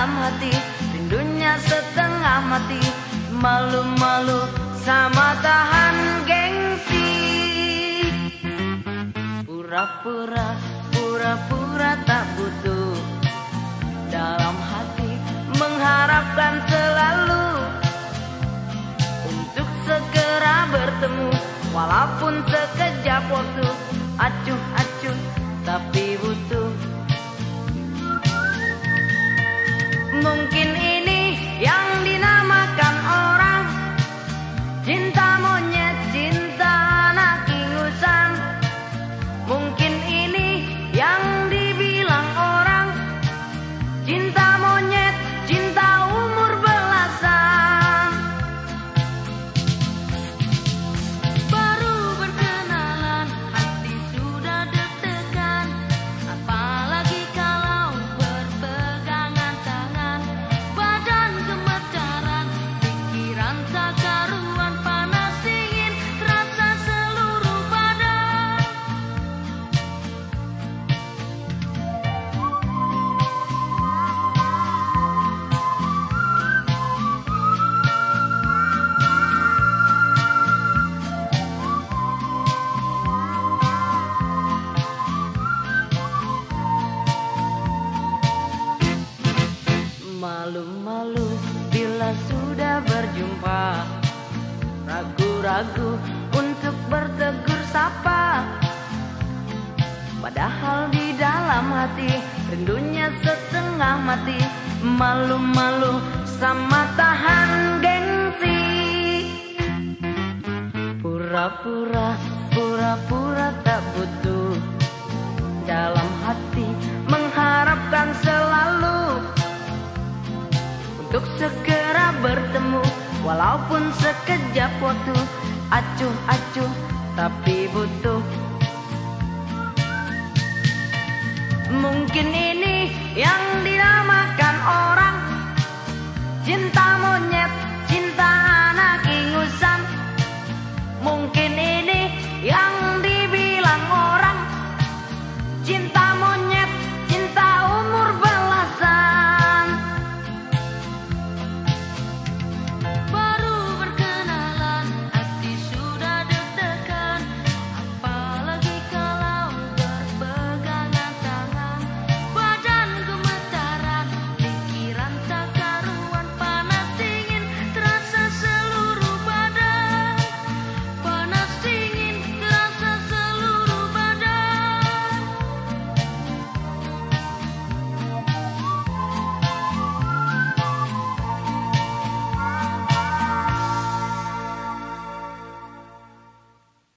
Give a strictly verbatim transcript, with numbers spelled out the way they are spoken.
dalam hati, rindunya setengah mati. Malu-malu sama tahan gengsi. Pura-pura, pura-pura tak butuh, dalam hati mengharapkan selalu untuk segera bertemu, walaupun sekejap waktu. Acuh, acuh, tapi butuh. Mungkin ini yang dinamakan orang cinta monyet, cinta anak ingusan. Mungkin ini yang dibilang orang cinta monyet, cinta umur belasan. Baru berkenalan, hati sudah deg-degan, apalagi kalau berpegangan tangan. Badan gemetaran, pikiran tak karuan, panas dingin terasa seluruh badan. Malu-malu bila sudah berjumpa, ragu-ragu untuk bertegur sapa. Padahal di dalam hati rindunya setengah mati. Malu-malu sama tahan gengsi. Pura-pura, pura-pura tak butuh, dalam hati mengharapkan selalu untuk segera bertemu, walaupun sekejap waktu. Acuh, acuh, tapi butuh. Mungkin ini yang dinamakan orang